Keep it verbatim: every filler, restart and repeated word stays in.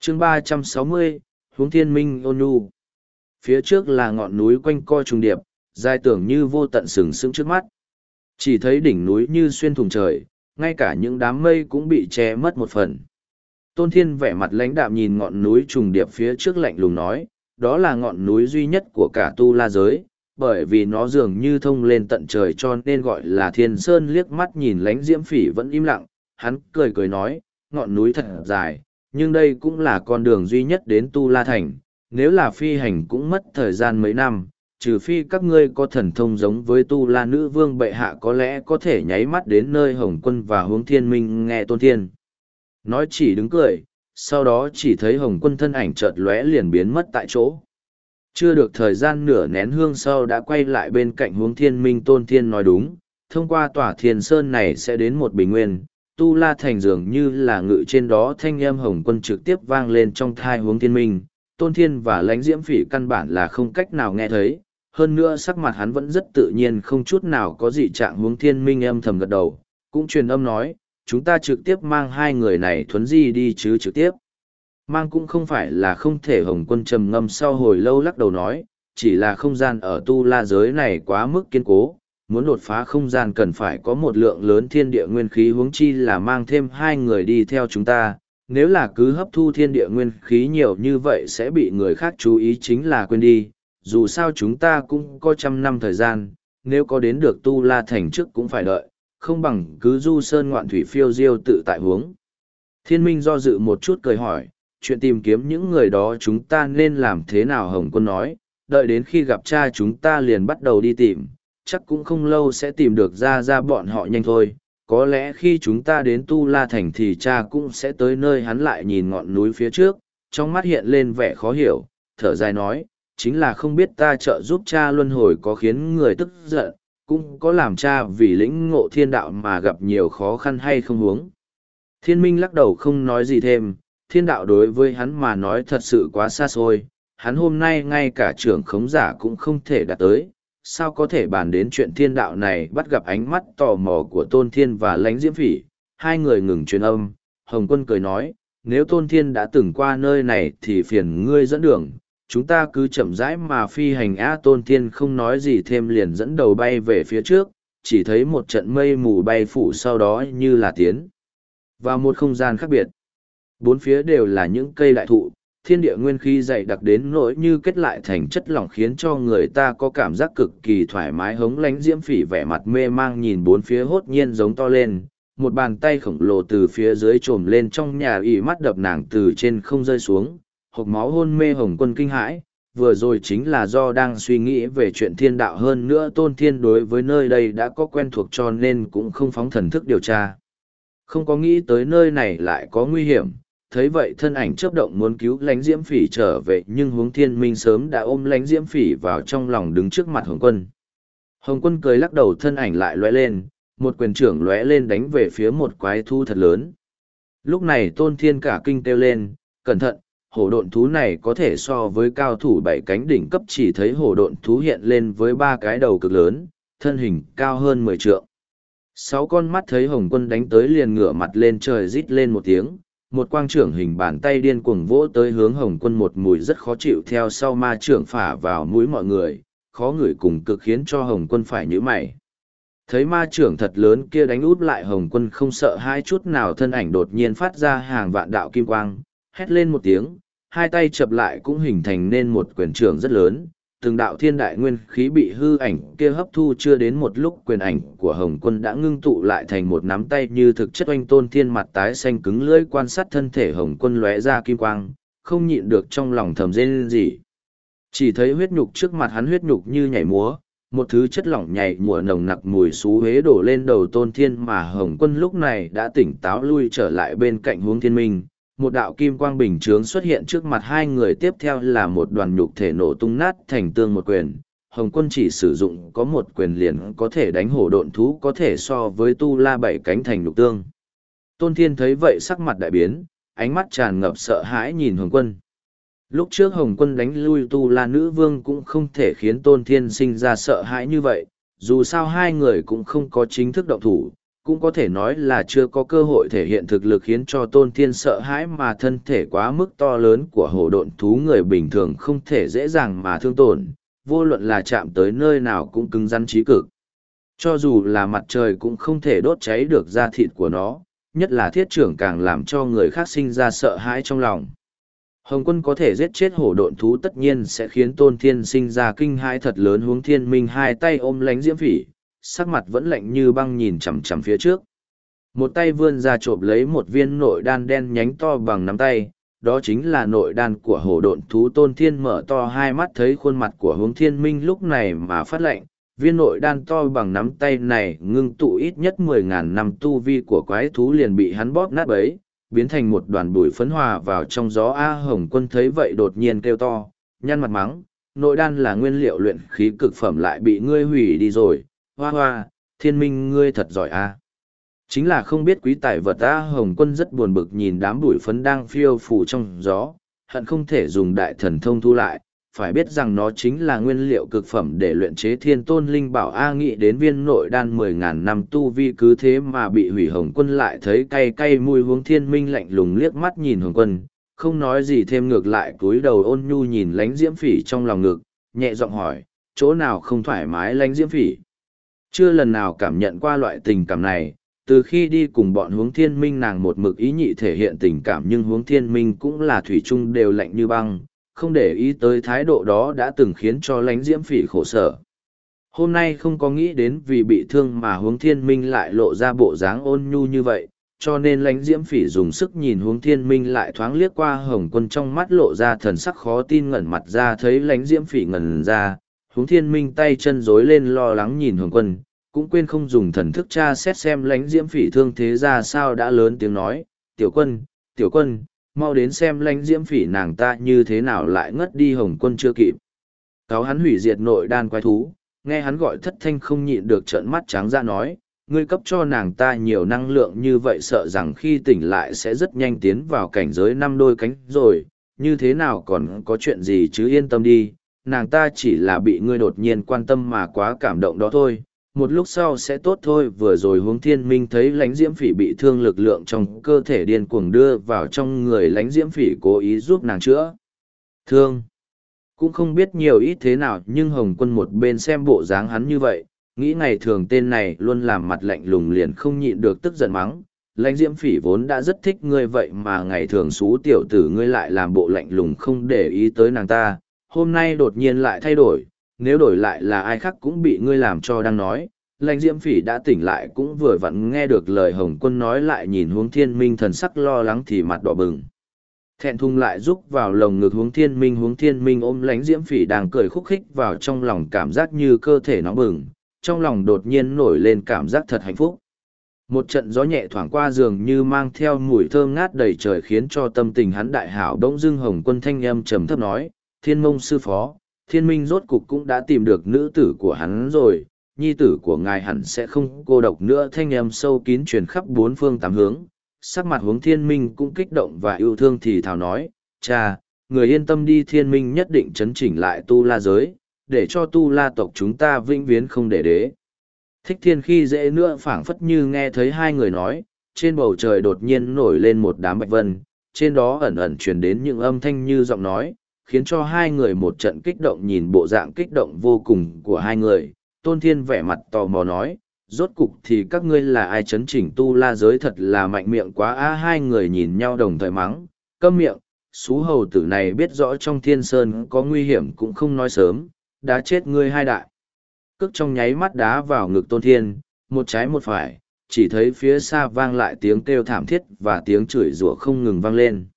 chương ba trăm sáu mươi, Huống Thiên Minh ôn nhu. Phía trước là ngọn núi quanh co trùng điệp, dài tưởng như vô tận sừng sững trước mắt. Chỉ thấy đỉnh núi như xuyên thủng trời, ngay cả những đám mây cũng bị che mất một phần. Tôn Thiên vẻ mặt lãnh đạm nhìn ngọn núi trùng điệp phía trước lạnh lùng nói, đó là ngọn núi duy nhất của cả tu la giới, bởi vì nó dường như thông lên tận trời cho nên gọi là Thiên Sơn. Liếc mắt nhìn Lãnh Diễm Phỉ vẫn im lặng, hắn cười cười nói, ngọn núi thật dài, nhưng đây cũng là con đường duy nhất đến Tu La Thành, nếu là phi hành cũng mất thời gian mấy năm, trừ phi các ngươi có thần thông giống với Tu La Nữ Vương bệ hạ có lẽ có thể nháy mắt đến nơi Hồng Quân và Huống Thiên Minh. Nghe Tôn Thiên nói chỉ đứng cười, sau đó chỉ thấy Hồng Quân thân ảnh chợt lóe liền biến mất tại chỗ. Chưa được thời gian nửa nén hương sau đã quay lại bên cạnh Huống Thiên Minh. Tôn Thiên nói đúng, thông qua tòa Thiên Sơn này sẽ đến một bình nguyên, Tu La Thành dường như là ngự trên đó. Thanh âm Hồng Quân trực tiếp vang lên trong thai Huống Thiên Minh. Tôn Thiên và Lãnh Diễm Phỉ căn bản là không cách nào nghe thấy, hơn nữa sắc mặt hắn vẫn rất tự nhiên không chút nào có dị trạng. Huống Thiên Minh âm thầm gật đầu, cũng truyền âm nói, chúng ta trực tiếp mang hai người này thuấn di đi chứ. Trực tiếp mang cũng không phải là không thể. Hồng Quân trầm ngâm sau hồi lâu lắc đầu nói, chỉ là không gian ở tu la giới này quá mức kiên cố, muốn đột phá không gian cần phải có một lượng lớn thiên địa nguyên khí, huống chi là mang thêm hai người đi theo chúng ta. Nếu là cứ hấp thu thiên địa nguyên khí nhiều như vậy sẽ bị người khác chú ý, chính là quên đi, dù sao chúng ta cũng có trăm năm thời gian, nếu có đến được Tu La Thành trước cũng phải đợi, không bằng cứ du sơn ngoạn thủy phiêu diêu tự tại. Huống Thiên Minh do dự một chút cười hỏi, chuyện tìm kiếm những người đó chúng ta nên làm thế nào? Hồng Quân nói, đợi đến khi gặp cha chúng ta liền bắt đầu đi tìm, chắc cũng không lâu sẽ tìm được ra ra bọn họ nhanh thôi. Có lẽ khi chúng ta đến Tu La Thành thì cha cũng sẽ tới nơi. Hắn lại nhìn ngọn núi phía trước, trong mắt hiện lên vẻ khó hiểu, thở dài nói, chính là không biết ta trợ giúp cha luân hồi có khiến người tức giận, cũng có làm cha vì lĩnh ngộ thiên đạo mà gặp nhiều khó khăn hay không? Huống Thiên Minh lắc đầu không nói gì thêm, thiên đạo đối với hắn mà nói thật sự quá xa xôi, hắn hôm nay ngay cả trưởng khống giả cũng không thể đạt tới, sao có thể bàn đến chuyện thiên đạo này? Bắt gặp ánh mắt tò mò của Tôn Thiên và Lãnh Diễm Phỉ, hai người ngừng truyền âm. Hồng Quân cười nói, nếu Tôn Thiên đã từng qua nơi này thì phiền ngươi dẫn đường, chúng ta cứ chậm rãi mà phi hành. Á Tôn Thiên không nói gì thêm liền dẫn đầu bay về phía trước, chỉ thấy một trận mây mù bay phủ, sau đó như là tiến vào một không gian khác biệt. Bốn phía đều là những cây đại thụ, thiên địa nguyên khí dày đặc đến nỗi như kết lại thành chất lỏng, khiến cho người ta có cảm giác cực kỳ thoải mái. Hống Lãnh Diễm Phỉ vẻ mặt mê mang nhìn bốn phía, hốt nhiên giống to lên, một bàn tay khổng lồ từ phía dưới trồm lên trong nhà, ỉ mắt đập nàng từ trên không rơi xuống, hộc máu hôn mê. Hồng Quân kinh hãi, vừa rồi chính là do đang suy nghĩ về chuyện thiên đạo, hơn nữa Tôn Thiên đối với nơi đây đã có quen thuộc cho nên cũng không phóng thần thức điều tra, không có nghĩ tới nơi này lại có nguy hiểm. Thấy vậy thân ảnh chớp động muốn cứu Lãnh Diễm Phỉ trở về, nhưng Huống Thiên Minh sớm đã ôm Lãnh Diễm Phỉ vào trong lòng đứng trước mặt Hồng Quân. Hồng Quân cười lắc đầu, thân ảnh lại lóe lên, một quyền trưởng lóe lên đánh về phía một quái thú thật lớn. Lúc này Tôn Thiên cả kinh kêu lên, cẩn thận, hổ độn thú này có thể so với cao thủ bảy cánh đỉnh cấp. Chỉ thấy hổ độn thú hiện lên với ba cái đầu cực lớn, thân hình cao hơn mười trượng. Sáu con mắt thấy Hồng Quân đánh tới liền ngửa mặt lên trời rít lên một tiếng, một quang trưởng hình bàn tay điên cuồng vỗ tới hướng Hồng Quân. Một mùi rất khó chịu theo sau ma trưởng phả vào mũi mọi người, khó ngửi cùng cực khiến cho Hồng Quân phải nhíu mày. Thấy ma trưởng thật lớn kia đánh út lại, Hồng Quân không sợ hai chút nào, thân ảnh đột nhiên phát ra hàng vạn đạo kim quang, hét lên một tiếng, hai tay chập lại cũng hình thành nên một quyền trưởng rất lớn. Từng đạo thiên đại nguyên khí bị hư ảnh kia hấp thu, chưa đến một lúc quyền ảnh của Hồng Quân đã ngưng tụ lại thành một nắm tay như thực chất. Oanh! Tôn Thiên mặt tái xanh cứng lưỡi quan sát thân thể Hồng Quân lóe ra kim quang, không nhịn được trong lòng thầm rên rỉ. Chỉ thấy huyết nhục trước mặt hắn, huyết nhục như nhảy múa, một thứ chất lỏng nhảy mùa nồng nặc mùi xú huế đổ lên đầu Tôn Thiên, mà Hồng Quân lúc này đã tỉnh táo lui trở lại bên cạnh Huống Thiên Minh. Một đạo kim quang bình chướng xuất hiện trước mặt hai người, tiếp theo là một đoàn nhục thể nổ tung nát thành tương. Một quyền, Hồng Quân chỉ sử dụng có một quyền liền có thể đánh hổ độn thú có thể so với tu la bảy cánh thành nhục tương. Tôn Thiên thấy vậy sắc mặt đại biến, ánh mắt tràn ngập sợ hãi nhìn Hồng Quân. Lúc trước Hồng Quân đánh lui tu la nữ vương cũng không thể khiến Tôn Thiên sinh ra sợ hãi như vậy, dù sao hai người cũng không có chính thức động thủ, cũng có thể nói là chưa có cơ hội thể hiện thực lực khiến cho Tôn Thiên sợ hãi mà thân thể quá mức to lớn của hổ độn thú người bình thường không thể dễ dàng mà thương tổn, vô luận là chạm tới nơi nào cũng cứng rắn trí cực. Cho dù là mặt trời cũng không thể đốt cháy được da thịt của nó, nhất là thiết trưởng càng làm cho người khác sinh ra sợ hãi trong lòng. Hồng Quân có thể giết chết hổ độn thú tất nhiên sẽ khiến Tôn Thiên sinh ra kinh hãi thật lớn. Huống Thiên Minh hai tay ôm Lãnh Diễm Phỉ, sắc mặt vẫn lạnh như băng nhìn chằm chằm phía trước. Một tay vươn ra chộp lấy một viên nội đan đen nhánh to bằng nắm tay, đó chính là nội đan của hổ độn thú. Tôn Thiên mở to hai mắt thấy khuôn mặt của Huống Thiên Minh lúc này mà phát lạnh. Viên nội đan to bằng nắm tay này ngưng tụ ít nhất mười ngàn năm tu vi của quái thú liền bị hắn bóp nát bấy, biến thành một đoàn bụi phấn hòa vào trong gió. A Hồng Quân thấy vậy đột nhiên kêu to, nhăn mặt mắng, nội đan là nguyên liệu luyện khí cực phẩm lại bị ngươi hủy đi rồi, hoa hoa, Thiên Minh ngươi thật giỏi a. Chính là không biết quý tài vật. A Hồng Quân rất buồn bực nhìn đám bụi phấn đang phiêu phù trong gió, hận không thể dùng đại thần thông thu lại, phải biết rằng nó chính là nguyên liệu cực phẩm để luyện chế thiên tôn linh bảo. A nghĩ đến viên nội đan mười ngàn năm tu vi cứ thế mà bị hủy. Hồng Quân lại thấy cay cay mùi. Huống Thiên Minh lạnh lùng liếc mắt nhìn Hồng Quân, không nói gì thêm, ngược lại cúi đầu ôn nhu nhìn Lãnh Diễm Phỉ trong lòng ngực, nhẹ giọng hỏi, chỗ nào không thoải mái? Lãnh Diễm Phỉ chưa lần nào cảm nhận qua loại tình cảm này. Từ khi đi cùng bọn Huống Thiên Minh nàng một mực ý nhị thể hiện tình cảm, nhưng Huống Thiên Minh cũng là thủy chung đều lạnh như băng, không để ý tới thái độ đó đã từng khiến cho Lãnh Diễm Phỉ khổ sở. Hôm nay không có nghĩ đến vì bị thương mà Huống Thiên Minh lại lộ ra bộ dáng ôn nhu như vậy, cho nên Lãnh Diễm Phỉ dùng sức nhìn Huống Thiên Minh, lại thoáng liếc qua Hồng Quân, trong mắt lộ ra thần sắc khó tin. Ngẩn mặt ra thấy Lãnh Diễm Phỉ ngẩn ra, Huống Thiên Minh tay chân rối lên lo lắng nhìn Hồng Quân, cũng quên không dùng thần thức tra xét xem Lãnh Diễm Phỉ thương thế ra sao, đã lớn tiếng nói, tiểu quân, tiểu quân, mau đến xem Lãnh Diễm Phỉ nàng ta như thế nào lại ngất đi. Hồng Quân chưa kịp cáo hắn hủy diệt nội đan quái thú, nghe hắn gọi thất thanh không nhịn được trợn mắt trắng ra nói, ngươi cấp cho nàng ta nhiều năng lượng như vậy sợ rằng khi tỉnh lại sẽ rất nhanh tiến vào cảnh giới năm đôi cánh rồi, như thế nào còn có chuyện gì chứ, yên tâm đi, nàng ta chỉ là bị ngươi đột nhiên quan tâm mà quá cảm động đó thôi, một lúc sau sẽ tốt thôi. Vừa rồi Huống Thiên Minh thấy Lãnh Diễm Phỉ bị thương, lực lượng trong cơ thể điên cuồng đưa vào trong người Lãnh Diễm Phỉ, cố ý giúp nàng chữa thương. Cũng không biết nhiều ít thế nào, nhưng Hồng Quân một bên xem bộ dáng hắn như vậy, nghĩ ngày thường tên này luôn làm mặt lạnh lùng, liền không nhịn được tức giận mắng, Lãnh Diễm Phỉ vốn đã rất thích ngươi, vậy mà ngày thường xú tiểu tử ngươi lại làm bộ lạnh lùng không để ý tới nàng ta, hôm nay đột nhiên lại thay đổi, nếu đổi lại là ai khác cũng bị ngươi làm cho đang nói. Lãnh Diễm Phỉ đã tỉnh lại cũng vừa vặn nghe được lời Hồng Quân nói, lại nhìn Huống Thiên Minh thần sắc lo lắng thì mặt đỏ bừng, thẹn thùng lại rúc vào lồng ngực Huống Thiên Minh. Huống Thiên Minh ôm Lãnh Diễm Phỉ đang cười khúc khích vào trong lòng, cảm giác như cơ thể nóng bừng, trong lòng đột nhiên nổi lên cảm giác thật hạnh phúc. Một trận gió nhẹ thoảng qua dường như mang theo mùi thơm ngát đầy trời, khiến cho tâm tình hắn đại hảo. Bỗng dưng Hồng Quân thanh âm trầm thấp nói, Thiên Mông sư phó, Thiên Minh rốt cục cũng đã tìm được nữ tử của hắn rồi, nhi tử của ngài hẳn sẽ không cô độc nữa. Thanh âm sâu kín truyền khắp bốn phương tám hướng, sắc mặt Huống Thiên Minh cũng kích động và yêu thương thì thào nói, cha, người yên tâm đi, Thiên Minh nhất định chấn chỉnh lại tu la giới, để cho tu la tộc chúng ta vĩnh viễn không để đế thích thiên khi dễ nữa. Phảng phất như nghe thấy hai người nói, trên bầu trời đột nhiên nổi lên một đám bạch vân, trên đó ẩn ẩn truyền đến những âm thanh như giọng nói, khiến cho hai người một trận kích động. Nhìn bộ dạng kích động vô cùng của hai người, Tôn Thiên vẻ mặt tò mò nói, rốt cục thì các ngươi là ai chấn chỉnh tu la giới, thật là mạnh miệng quá a. Hai người nhìn nhau đồng thời mắng, câm miệng, xú hầu tử này biết rõ trong Thiên Sơn có nguy hiểm cũng không nói sớm, đã chết ngươi hai đại. Cước trong nháy mắt đá vào ngực Tôn Thiên, một trái một phải, chỉ thấy phía xa vang lại tiếng kêu thảm thiết và tiếng chửi rủa không ngừng vang lên.